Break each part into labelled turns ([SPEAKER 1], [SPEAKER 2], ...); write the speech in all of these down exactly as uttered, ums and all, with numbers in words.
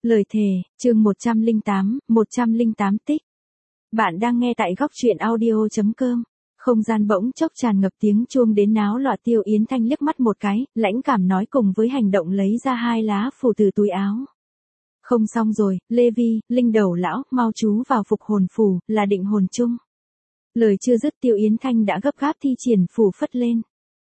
[SPEAKER 1] Lời thề, chương một trăm lẻ tám, một trăm lẻ tám tích. Bạn đang nghe tại góc truyện audio chấm com. Không gian bỗng chốc tràn ngập tiếng chuông đến náo loạn. Tiêu Yến Thanh liếc mắt một cái, lãnh cảm nói cùng với hành động lấy ra hai lá phù từ túi áo. Không xong rồi, Lê Vi, Linh đầu lão, mau chú vào phục hồn phù, là định hồn chung. Lời chưa dứt Tiêu Yến Thanh đã gấp gáp thi triển phù phất lên.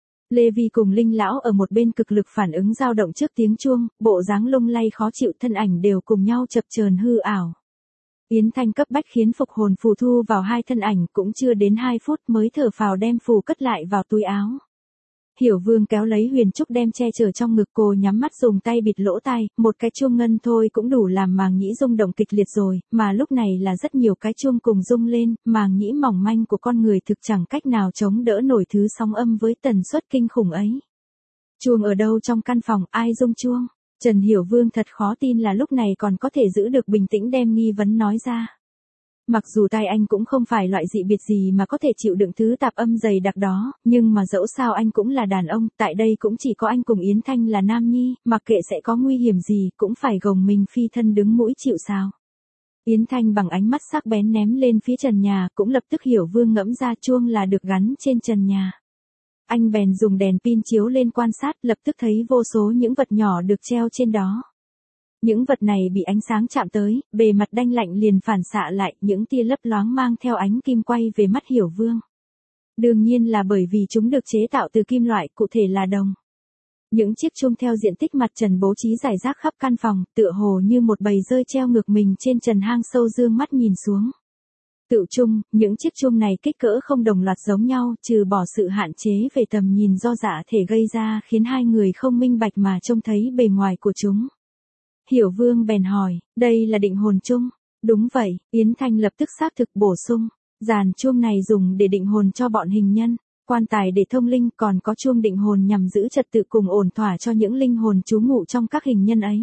[SPEAKER 1] Lê Vi cùng Linh lão ở một bên cực lực phản ứng dao động trước tiếng chuông, bộ dáng lung lay khó chịu, thân ảnh đều cùng nhau chập chờn hư ảo. Yến Thanh cấp bách khiến phục hồn phù thu vào hai thân ảnh, cũng chưa đến hai phút mới thở phào đem phù cất lại vào túi áo. Hiểu Vương kéo lấy Huyền Trúc đem che chở trong ngực, cô nhắm mắt dùng tay bịt lỗ tai, một cái chuông ngân thôi cũng đủ làm màng nhĩ rung động kịch liệt rồi, mà lúc này là rất nhiều cái chuông cùng rung lên, màng nhĩ mỏng manh của con người thực chẳng cách nào chống đỡ nổi thứ sóng âm với tần suất kinh khủng ấy. Chuông ở đâu trong căn phòng, ai rung chuông? Trần Hiểu Vương thật khó tin là lúc này còn có thể giữ được bình tĩnh đem nghi vấn nói ra. Mặc dù tai anh cũng không phải loại dị biệt gì mà có thể chịu đựng thứ tạp âm dày đặc đó, nhưng mà dẫu sao anh cũng là đàn ông, tại đây cũng chỉ có anh cùng Yến Thanh là nam nhi, mặc kệ sẽ có nguy hiểm gì cũng phải gồng mình phi thân đứng mũi chịu sào. Yến Thanh bằng ánh mắt sắc bén ném lên phía trần nhà, cũng lập tức Hiểu Vương ngẫm ra chuông là được gắn trên trần nhà. Anh bèn dùng đèn pin chiếu lên quan sát, lập tức thấy vô số những vật nhỏ được treo trên đó. Những vật này bị ánh sáng chạm tới, bề mặt đanh lạnh liền phản xạ lại, những tia lấp loáng mang theo ánh kim quay về mắt Hiểu Vương. Đương nhiên là bởi vì chúng được chế tạo từ kim loại, cụ thể là đồng. Những chiếc chuông theo diện tích mặt trần bố trí rải rác khắp căn phòng, tựa hồ như một bầy dơi treo ngược mình trên trần hang sâu dương mắt nhìn xuống. Tự chung, những chiếc chuông này kích cỡ không đồng loạt giống nhau, trừ bỏ sự hạn chế về tầm nhìn do dạ thể gây ra khiến hai người không minh bạch mà trông thấy bề ngoài của chúng. Hiểu Vương bèn hỏi, đây là định hồn chung? Đúng vậy, Yến Thanh lập tức xác thực bổ sung. Dàn chuông này dùng để định hồn cho bọn hình nhân, quan tài để thông linh, còn có chuông định hồn nhằm giữ trật tự cùng ổn thỏa cho những linh hồn trú ngụ trong các hình nhân ấy.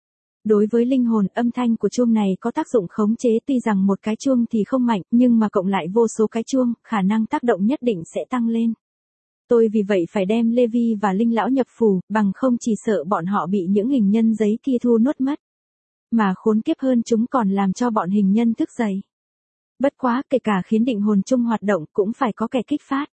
[SPEAKER 1] Đối với linh hồn, âm thanh của chuông này có tác dụng khống chế, tuy rằng một cái chuông thì không mạnh, nhưng mà cộng lại vô số cái chuông, khả năng tác động nhất định sẽ tăng lên. Tôi vì vậy phải đem Lê Vi và Linh lão nhập phù, bằng không chỉ sợ bọn họ bị những hình nhân giấy kia thu nuốt mất. Mà khốn kiếp hơn, chúng còn làm cho bọn hình nhân thức dậy. Bất quá, kể cả khiến định hồn chung hoạt động cũng phải có kẻ kích phát.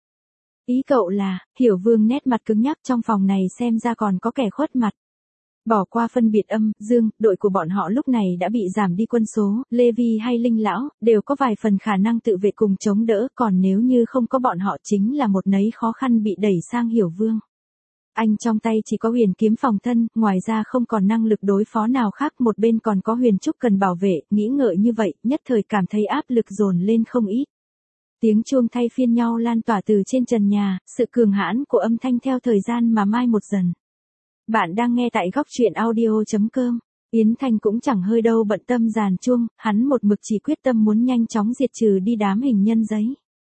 [SPEAKER 1] Ý cậu là, Hiểu Vương nét mặt cứng nhắc, trong phòng này xem ra còn có kẻ khuất mặt. Bỏ qua phân biệt âm, dương, đội của bọn họ lúc này đã bị giảm đi quân số, Lê Vi hay Linh lão, đều có vài phần khả năng tự vệ cùng chống đỡ, còn nếu như không có bọn họ chính là một nấy khó khăn bị đẩy sang Hiểu Vương. Anh trong tay chỉ có huyền kiếm phòng thân, ngoài ra không còn năng lực đối phó nào khác, một bên còn có Huyền Trúc cần bảo vệ, nghĩ ngợi như vậy, nhất thời cảm thấy áp lực dồn lên không ít. Tiếng chuông thay phiên nhau lan tỏa từ trên trần nhà, sự cường hãn của âm thanh theo thời gian mà mai một dần. Bạn đang nghe tại góc truyện audio chấm com. Yến Thanh cũng chẳng hơi đâu bận tâm dàn chuông, hắn một mực chỉ quyết tâm muốn nhanh chóng diệt trừ đi đám hình nhân giấy.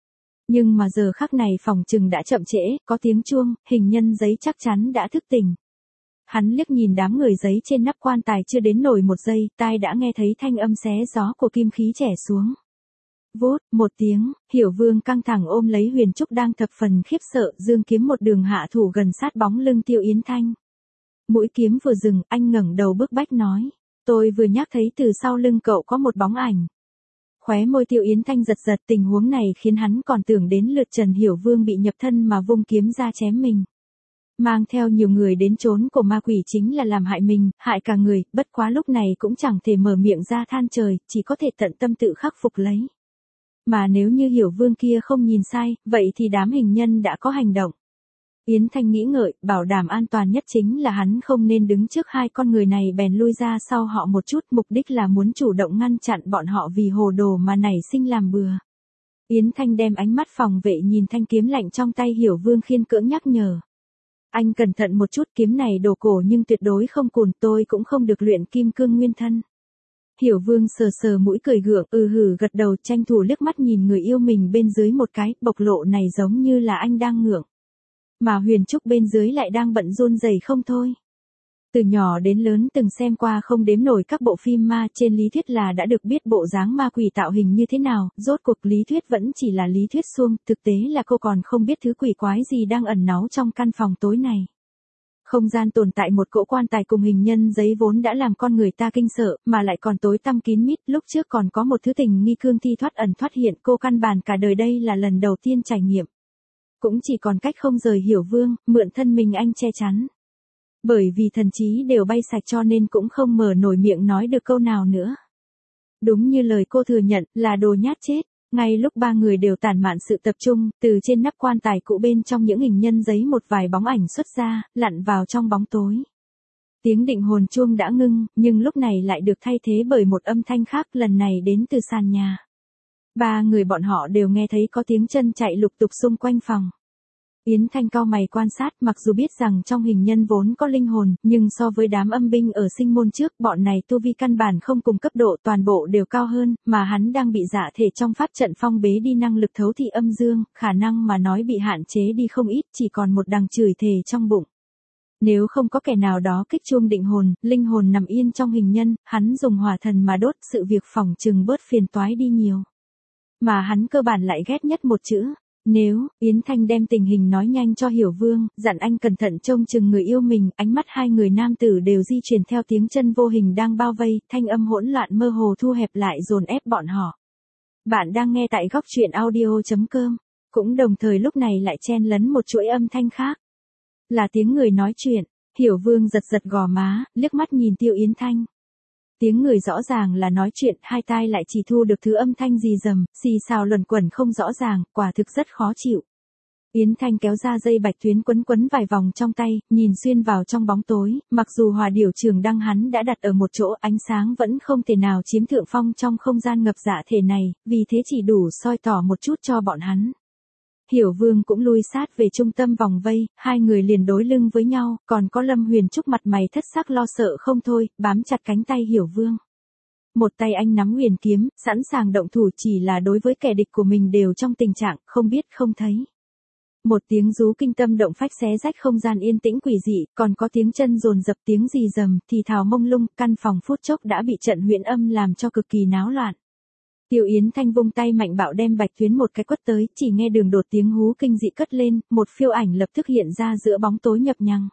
[SPEAKER 1] Nhưng mà giờ khắc này phòng chừng đã chậm trễ, có tiếng chuông, hình nhân giấy chắc chắn đã thức tỉnh. Hắn liếc nhìn đám người giấy trên nắp quan tài chưa đến nổi một giây, tai đã nghe thấy thanh âm xé gió của kim khí chẻ xuống. Vút, một tiếng, Hiểu Vương căng thẳng ôm lấy Huyền Trúc đang thập phần khiếp sợ, dương kiếm một đường hạ thủ gần sát bóng lưng Tiêu Yến Thanh. Mũi kiếm vừa dừng, anh ngẩng đầu bức bách nói, tôi vừa nhắc thấy từ sau lưng cậu có một bóng ảnh. Khóe môi Tiêu Yến Thanh giật giật, tình huống này khiến hắn còn tưởng đến lượt Trần Hiểu Vương bị nhập thân mà vung kiếm ra chém mình. Mang theo nhiều người đến trốn của ma quỷ chính là làm hại mình, hại cả người, bất quá lúc này cũng chẳng thể mở miệng ra than trời, chỉ có thể tận tâm tự khắc phục lấy. Mà nếu như Hiểu Vương kia không nhìn sai, vậy thì đám hình nhân đã có hành động. Yến Thanh nghĩ ngợi, bảo đảm an toàn nhất chính là hắn không nên đứng trước hai con người này, bèn lui ra sau họ một chút, mục đích là muốn chủ động ngăn chặn bọn họ vì hồ đồ mà nảy sinh làm bừa. Yến Thanh đem ánh mắt phòng vệ nhìn thanh kiếm lạnh trong tay Hiểu Vương, khiên cưỡng nhắc nhở. Anh cẩn thận một chút, kiếm này đồ cổ nhưng tuyệt đối không cùn, tôi cũng không được luyện kim cương nguyên thân. Hiểu Vương sờ sờ mũi cười gượng, ừ hử gật đầu, tranh thủ liếc mắt nhìn người yêu mình bên dưới một cái, bộc lộ này giống như là anh đang ngượng. Mà Huyền Trúc bên dưới lại đang bận run rẩy không thôi. Từ nhỏ đến lớn từng xem qua không đếm nổi các bộ phim ma, trên lý thuyết là đã được biết bộ dáng ma quỷ tạo hình như thế nào, rốt cuộc lý thuyết vẫn chỉ là lý thuyết suông, thực tế là cô còn không biết thứ quỷ quái gì đang ẩn náu trong căn phòng tối này. Không gian tồn tại một cỗ quan tài cùng hình nhân giấy vốn đã làm con người ta kinh sợ, mà lại còn tối tăm kín mít, lúc trước còn có một thứ tình nghi cương thi thoát ẩn thoát hiện, cô căn bản cả đời đây là lần đầu tiên trải nghiệm. Cũng chỉ còn cách không rời Hiểu Vương, mượn thân mình anh che chắn. Bởi vì thần trí đều bay sạch cho nên cũng không mở nổi miệng nói được câu nào nữa. Đúng như lời cô thừa nhận, là đồ nhát chết. Ngay lúc ba người đều tản mạn sự tập trung, từ trên nắp quan tài cũ bên trong những hình nhân giấy một vài bóng ảnh xuất ra, lặn vào trong bóng tối. Tiếng định hồn chuông đã ngưng, nhưng lúc này lại được thay thế bởi một âm thanh khác, lần này đến từ sàn nhà. Ba người bọn họ đều nghe thấy có tiếng chân chạy lục tục xung quanh phòng. Yến Thanh cau mày quan sát, mặc dù biết rằng trong hình nhân vốn có linh hồn, nhưng so với đám âm binh ở sinh môn trước, bọn này tu vi căn bản không cùng cấp độ, toàn bộ đều cao hơn, mà hắn đang bị dạ thể trong pháp trận phong bế đi năng lực thấu thị âm dương, khả năng mà nói bị hạn chế đi không ít, chỉ còn một đằng chửi thề trong bụng. Nếu không có kẻ nào đó kích chuông định hồn, linh hồn nằm yên trong hình nhân, hắn dùng hỏa thần mà đốt, sự việc phỏng chừng bớt phiền toái đi nhiều. Mà hắn cơ bản lại ghét nhất một chữ. Nếu, Yến Thanh đem tình hình nói nhanh cho Hiểu Vương, dặn anh cẩn thận trông chừng người yêu mình, ánh mắt hai người nam tử đều di chuyển theo tiếng chân vô hình đang bao vây, thanh âm hỗn loạn mơ hồ thu hẹp lại dồn ép bọn họ. Bạn đang nghe tại góc truyện audio chấm com, cũng đồng thời lúc này lại chen lấn một chuỗi âm thanh khác. Là tiếng người nói chuyện, Hiểu Vương giật giật gò má, liếc mắt nhìn Tiêu Yến Thanh. Tiếng người rõ ràng là nói chuyện, hai tai lại chỉ thu được thứ âm thanh rì rầm, xì xào luẩn quẩn không rõ ràng, quả thực rất khó chịu. Yến Thanh kéo ra dây bạch tuyến quấn quấn vài vòng trong tay, nhìn xuyên vào trong bóng tối, mặc dù hỏa điểu trường đăng hắn đã đặt ở một chỗ, ánh sáng vẫn không thể nào chiếm thượng phong trong không gian ngập dạ thể này, vì thế chỉ đủ soi tỏ một chút cho bọn hắn. Hiểu Vương cũng lui sát về trung tâm vòng vây, hai người liền đối lưng với nhau, còn có Lâm Huyền Trúc mặt mày thất sắc lo sợ không thôi, bám chặt cánh tay Hiểu Vương. Một tay anh nắm huyền kiếm, sẵn sàng động thủ, chỉ là đối với kẻ địch của mình đều trong tình trạng không biết không thấy. Một tiếng rú kinh tâm động phách xé rách không gian yên tĩnh quỷ dị, còn có tiếng chân dồn dập, tiếng rì rầm, thì thào mông lung, căn phòng phút chốc đã bị trận huyễn âm làm cho cực kỳ náo loạn. Tiêu Yến Thanh vung tay mạnh bạo đem bạch tuyến một cái quất tới, chỉ nghe đường đột tiếng hú kinh dị cất lên, một phiêu ảnh lập tức hiện ra giữa bóng tối nhập nhằng.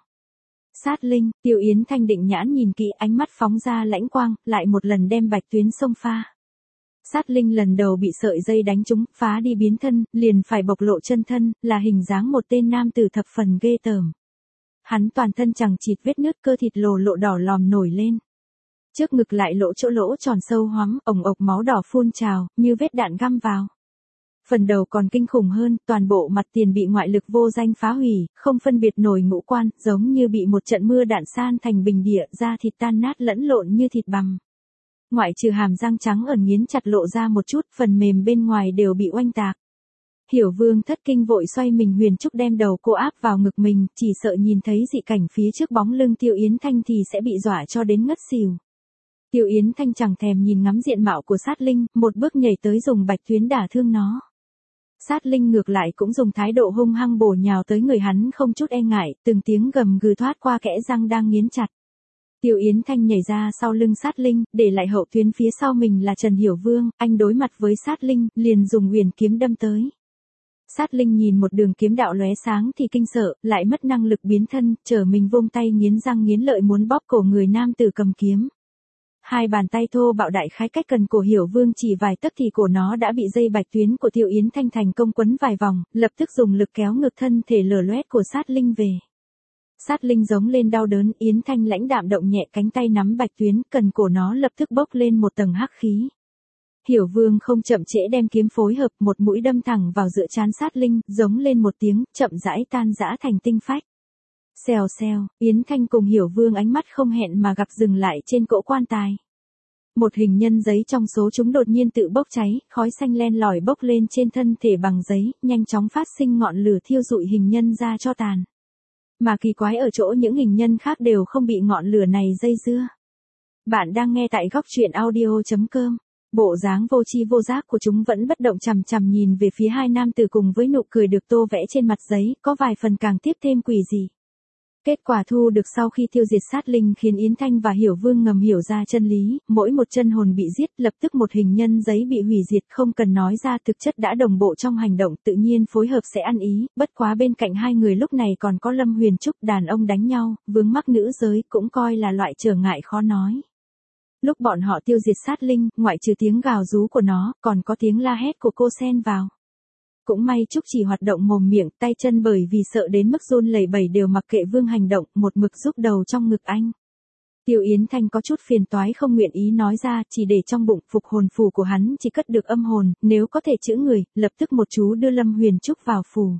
[SPEAKER 1] Sát linh, Tiêu Yến Thanh định nhãn nhìn kỹ, ánh mắt phóng ra lãnh quang, lại một lần đem bạch tuyến xông pha. Sát linh lần đầu bị sợi dây đánh trúng, phá đi biến thân, liền phải bộc lộ chân thân, là hình dáng một tên nam tử thập phần ghê tởm. Hắn toàn thân chằng chịt vết nứt, cơ thịt lồ lộ đỏ lòm nổi lên. Trước ngực lại lỗ chỗ lỗ tròn sâu hoắm, ồng ộc máu đỏ phun trào, như vết đạn găm vào. Phần đầu còn kinh khủng hơn, toàn bộ mặt tiền bị ngoại lực vô danh phá hủy, không phân biệt nổi ngũ quan, giống như bị một trận mưa đạn san thành bình địa, da thịt tan nát lẫn lộn như thịt bằm. Ngoại trừ hàm răng trắng ẩn nghiến chặt lộ ra một chút, phần mềm bên ngoài đều bị oanh tạc. Hiểu Vương thất kinh vội xoay mình, Huyền Trúc đem đầu cô áp vào ngực mình, chỉ sợ nhìn thấy dị cảnh phía trước bóng lưng Tiêu Yến Thanh thì sẽ bị dọa cho đến ngất xỉu. Tiêu Yến Thanh chẳng thèm nhìn ngắm diện mạo của sát linh, một bước nhảy tới dùng bạch tuyến đả thương nó. Sát linh ngược lại cũng dùng thái độ hung hăng bổ nhào tới người hắn không chút e ngại, từng tiếng gầm gừ thoát qua kẽ răng đang nghiến chặt. Tiêu Yến Thanh nhảy ra sau lưng sát linh, để lại hậu tuyến phía sau mình là Trần Hiểu Vương, anh đối mặt với sát linh, liền dùng huyền kiếm đâm tới. Sát linh nhìn một đường kiếm đạo lóe sáng thì kinh sợ, lại mất năng lực biến thân, trở mình vung tay nghiến răng nghiến lợi muốn bóp cổ người nam tử cầm kiếm. Hai bàn tay thô bạo đại khái cách gần cổ Hiểu Vương chỉ vài tấc thì cổ nó đã bị dây bạch tuyến của Tiêu Yến Thanh thành công quấn vài vòng, lập tức dùng lực kéo ngược thân thể lở loét của sát linh về. Sát linh giống lên đau đớn, Yến Thanh lãnh đạm động nhẹ cánh tay nắm bạch tuyến, cần cổ nó lập tức bốc lên một tầng hắc khí. Hiểu Vương không chậm trễ đem kiếm phối hợp, một mũi đâm thẳng vào giữa trán sát linh, giống lên một tiếng, chậm rãi tan rã thành tinh phách. Xèo xèo, Yến Thanh cùng Hiểu Vương ánh mắt không hẹn mà gặp dừng lại trên cỗ quan tài. Một hình nhân giấy trong số chúng đột nhiên tự bốc cháy, khói xanh len lỏi bốc lên trên thân thể bằng giấy, nhanh chóng phát sinh ngọn lửa thiêu rụi hình nhân ra cho tàn. Mà kỳ quái ở chỗ những hình nhân khác đều không bị ngọn lửa này dây dưa. Bạn đang nghe tại góc truyện audio chấm com. Bộ dáng vô tri vô giác của chúng vẫn bất động chằm chằm nhìn về phía hai nam tử cùng với nụ cười được tô vẽ trên mặt giấy, có vài phần càng tiếp thêm quỷ dị. Kết quả thu được sau khi tiêu diệt sát linh khiến Yến Thanh và Hiểu Vương ngầm hiểu ra chân lý, mỗi một chân hồn bị giết lập tức một hình nhân giấy bị hủy diệt, không cần nói ra thực chất đã đồng bộ trong hành động, tự nhiên phối hợp sẽ ăn ý, bất quá bên cạnh hai người lúc này còn có Lâm Huyền Trúc, đàn ông đánh nhau, vướng mắc nữ giới cũng coi là loại trở ngại khó nói. Lúc bọn họ tiêu diệt sát linh, ngoại trừ tiếng gào rú của nó, còn có tiếng la hét của cô xen vào. Cũng may Trúc chỉ hoạt động mồm miệng, tay chân bởi vì sợ đến mức run lẩy bẩy đều mặc kệ Vương hành động, một mực giúp đầu trong ngực anh. Tiêu Yến Thanh có chút phiền toái không nguyện ý nói ra, chỉ để trong bụng, phục hồn phù của hắn chỉ cất được âm hồn, nếu có thể chữa người, lập tức một chú đưa Lâm Huyền Trúc vào phù.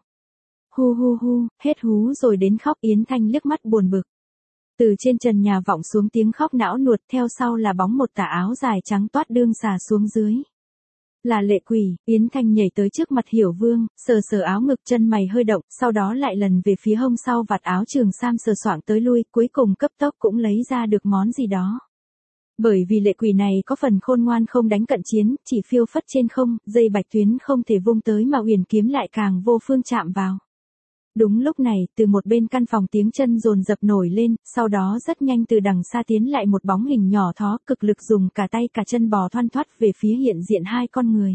[SPEAKER 1] Hu hu hu, hết hú rồi đến khóc. Yến Thanh liếc mắt buồn bực. Từ trên trần nhà vọng xuống tiếng khóc não nuột, theo sau là bóng một tà áo dài trắng toát đương xà xuống dưới. Là Lệ Quỷ. Yến Thanh nhảy tới trước mặt Hiểu Vương, sờ sờ áo ngực, chân mày hơi động, sau đó lại lần về phía hông sau vạt áo trường sam sờ soạng tới lui, cuối cùng cấp tốc cũng lấy ra được món gì đó. Bởi vì Lệ Quỷ này có phần khôn ngoan không đánh cận chiến, chỉ phiêu phất trên không, dây bạch tuyến không thể vung tới mà Uyển kiếm lại càng vô phương chạm vào. Đúng lúc này, từ một bên căn phòng tiếng chân dồn dập nổi lên, sau đó rất nhanh từ đằng xa tiến lại một bóng hình nhỏ thó, cực lực dùng cả tay cả chân bò thoăn thoắt về phía hiện diện hai con người.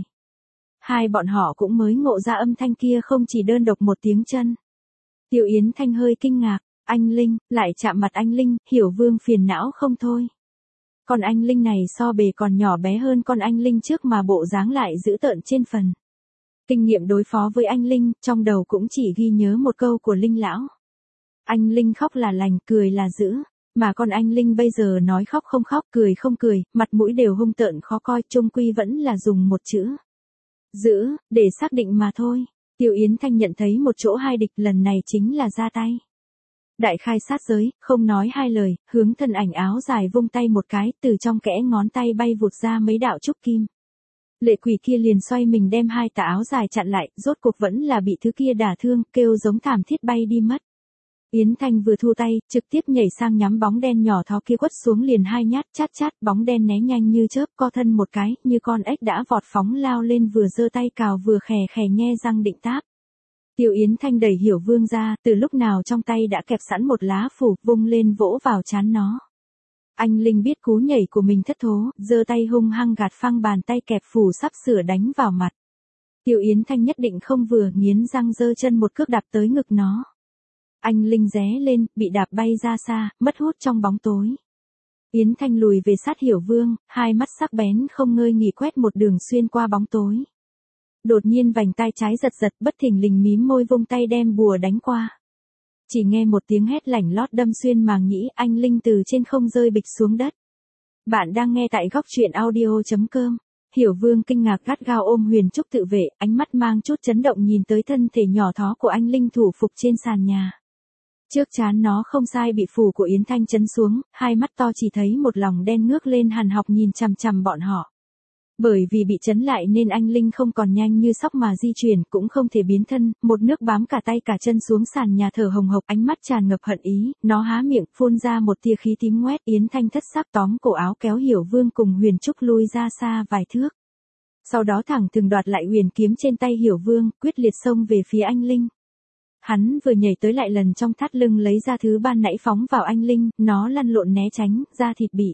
[SPEAKER 1] Hai bọn họ cũng mới ngộ ra âm thanh kia không chỉ đơn độc một tiếng chân. Tiêu Yến Thanh hơi kinh ngạc, anh Linh, lại chạm mặt anh Linh, Hiểu Vương phiền não không thôi. Con anh Linh này so bề còn nhỏ bé hơn con anh Linh trước mà bộ dáng lại dữ tợn trên phần. Kinh nghiệm đối phó với anh Linh, trong đầu cũng chỉ ghi nhớ một câu của Linh lão. Anh Linh khóc là lành, cười là dữ, mà con anh Linh bây giờ nói khóc không khóc, cười không cười, mặt mũi đều hung tợn khó coi, chung quy vẫn là dùng một chữ dữ, để xác định mà thôi. Tiêu Yến Thanh nhận thấy một chỗ hai địch, lần này chính là ra tay. Đại khai sát giới, không nói hai lời, hướng thân ảnh áo dài vung tay một cái, từ trong kẽ ngón tay bay vụt ra mấy đạo trúc kim. Lệ Quỷ kia liền xoay mình đem hai tà áo dài chặn lại, rốt cuộc vẫn là bị thứ kia đả thương, kêu giống thảm thiết bay đi mất. Yến Thanh vừa thu tay, trực tiếp nhảy sang nhắm bóng đen nhỏ thó kia quất xuống liền hai nhát, chát chát, bóng đen né nhanh như chớp, co thân một cái, như con ếch đã vọt phóng lao lên, vừa giơ tay cào vừa khè khè nhe răng định táp. Tiêu Yến Thanh đẩy Hiểu Vương ra, từ lúc nào trong tay đã kẹp sẵn một lá phủ, vung lên vỗ vào trán nó. Anh Linh biết cú nhảy của mình thất thố, giơ tay hung hăng gạt phăng bàn tay kẹp phủ sắp sửa đánh vào mặt. Tiêu Yến Thanh nhất định không vừa, nghiến răng giơ chân một cước đạp tới ngực nó. Anh Linh ré lên, bị đạp bay ra xa, mất hút trong bóng tối. Yến Thanh lùi về sát Hiểu Vương, hai mắt sắc bén không ngơi nghỉ quét một đường xuyên qua bóng tối. Đột nhiên vành tai trái giật giật, bất thình lình mím môi vung tay đem bùa đánh qua. Chỉ nghe một tiếng hét lảnh lót đâm xuyên màng nhĩ, anh Linh từ trên không rơi bịch xuống đất. Bạn đang nghe tại góc truyện audio chấm com. Hiểu Vương kinh ngạc gắt gao ôm Huyền Trúc tự vệ, ánh mắt mang chút chấn động nhìn tới thân thể nhỏ thó của anh Linh thủ phục trên sàn nhà. Trước trán nó không sai bị phù của Yến Thanh chấn xuống, hai mắt to chỉ thấy một lòng đen ngước lên hằn học nhìn chằm chằm bọn họ. Bởi vì bị chấn lại nên anh Linh không còn nhanh như sóc mà di chuyển, cũng không thể biến thân, một nước bám cả tay cả chân xuống sàn nhà thở hồng hộc, ánh mắt tràn ngập hận ý, nó há miệng phun ra một tia khí tím ngoét. Yến Thanh thất sắc tóm cổ áo kéo Hiểu Vương cùng Huyền Trúc lui ra xa vài thước. Sau đó thẳng thừng đoạt lại huyền kiếm trên tay Hiểu Vương, quyết liệt xông về phía anh Linh. Hắn vừa nhảy tới lại lần trong thắt lưng lấy ra thứ ban nãy phóng vào anh Linh, nó lăn lộn né tránh, da thịt bị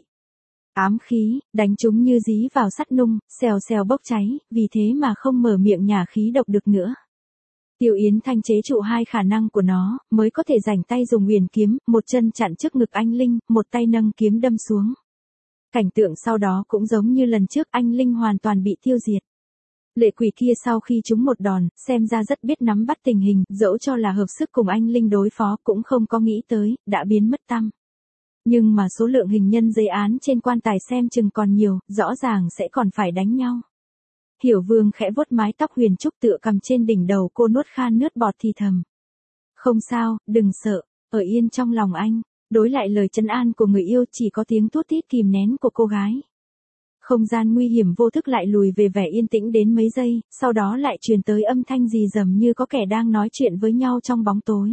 [SPEAKER 1] ám khí, đánh chúng như dí vào sắt nung, xèo xèo bốc cháy, vì thế mà không mở miệng nhả khí độc được nữa. Tiêu Yến Thanh chế trụ hai khả năng của nó, mới có thể rảnh tay dùng huyền kiếm, một chân chặn trước ngực anh Linh, một tay nâng kiếm đâm xuống. Cảnh tượng sau đó cũng giống như lần trước, anh Linh hoàn toàn bị tiêu diệt. Lệ Quỷ kia sau khi trúng một đòn, xem ra rất biết nắm bắt tình hình, dẫu cho là hợp sức cùng anh Linh đối phó cũng không có nghĩ tới, đã biến mất tăm. Nhưng mà số lượng hình nhân dây án trên quan tài xem chừng còn nhiều, rõ ràng sẽ còn phải đánh nhau. Hiểu Vương khẽ vuốt mái tóc Huyền Trúc tựa cầm trên đỉnh đầu cô, nuốt khan nước bọt thì thầm. Không sao, đừng sợ, ở yên trong lòng anh. Đối lại lời trấn an của người yêu chỉ có tiếng thút thít kìm nén của cô gái. Không gian nguy hiểm vô thức lại lùi về vẻ yên tĩnh đến mấy giây, sau đó lại truyền tới âm thanh rì rầm như có kẻ đang nói chuyện với nhau trong bóng tối.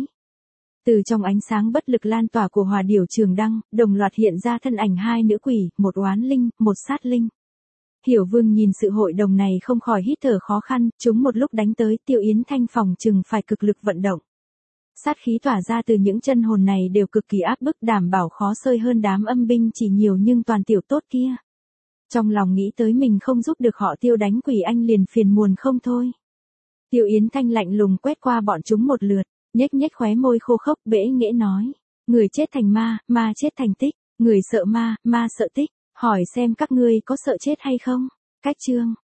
[SPEAKER 1] Từ trong ánh sáng bất lực lan tỏa của hỏa điểu trường đăng, đồng loạt hiện ra thân ảnh hai nữ quỷ, một oán linh, một sát linh. Hiểu Vương nhìn sự hội đồng này không khỏi hít thở khó khăn, chúng một lúc đánh tới, Tiêu Yến Thanh phòng chừng phải cực lực vận động. Sát khí tỏa ra từ những chân hồn này đều cực kỳ áp bức, đảm bảo khó xơi hơn đám âm binh chỉ nhiều nhưng toàn tiểu tốt kia. Trong lòng nghĩ tới mình không giúp được họ Tiêu đánh quỷ anh liền phiền muộn không thôi. Tiêu Yến Thanh lạnh lùng quét qua bọn chúng một lượt, nhếch nhếch khóe môi khô khốc bẽ nghễ nói. Người chết thành ma, ma chết thành tích, người sợ ma, ma sợ tích, hỏi xem các ngươi có sợ chết hay không? Cách chương.